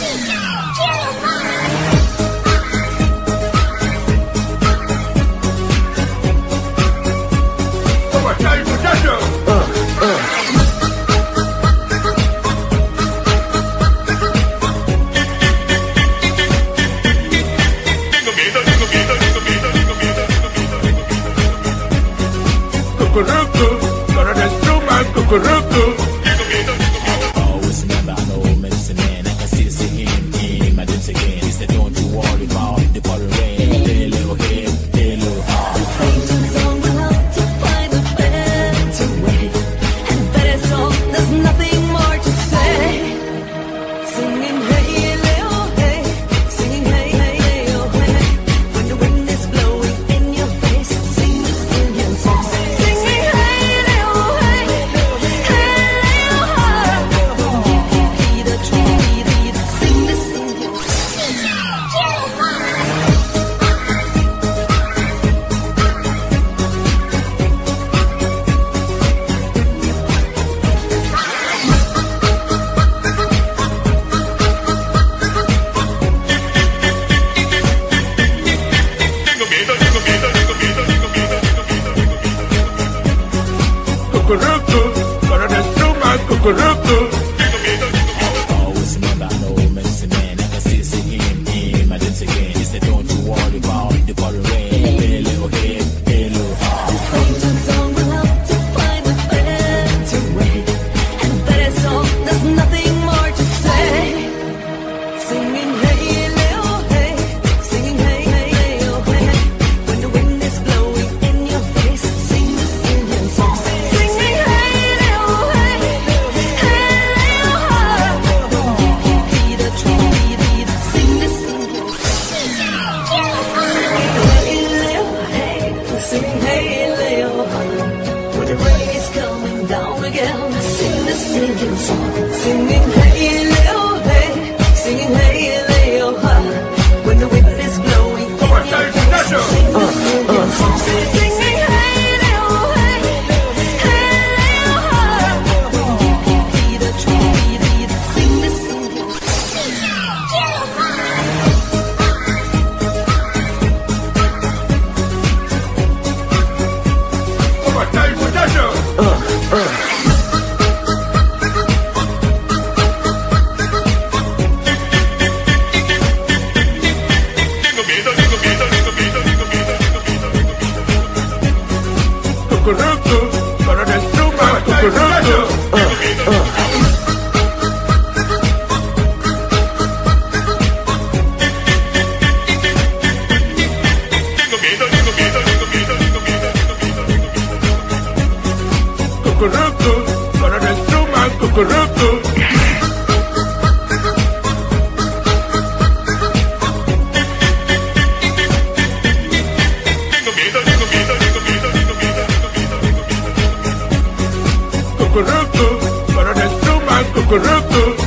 Always remember I know medicine man. I can still see him my dreams again. He said don't you worry about the pouring rain. Hey little head, hey little heart. The same song will help to find a better way. And that is all, there's nothing more to say. Singing hey, Leo, hey. Singing hey, hey, Leo, hey. When the wind is blowing in your face, sing this Indian song. Singing hey, Leo, hey. Hey, Leo, hey. Heed the tree, sing this Indian song. Always remember I know medicine man. I can still see him my dreams again. He said don't you worry about the pouring rain. Hey little head, hey little heart. The same song will help to find a better way. And that is all, there's nothing more to say. Singing hey, Leo, hey. Singing hey, hey, Leo, hey. When the wind is blowing in your face, sing this Indian song. Singing hey, Leo, hey. Hey, Leo, hey. Heed the tree, sing this Indian song. Hey, Leo, hey. Singing hey, Leo, when the rain is coming down again, sing this Indian song. Singing hey, Leo, hey. Singing hey, Leo, when the wind is blowing in your face, sing this Indian song. Singing hey, Leo, hey. Hey, Leo, heed the tree, sing this Indian song. Cucurucu,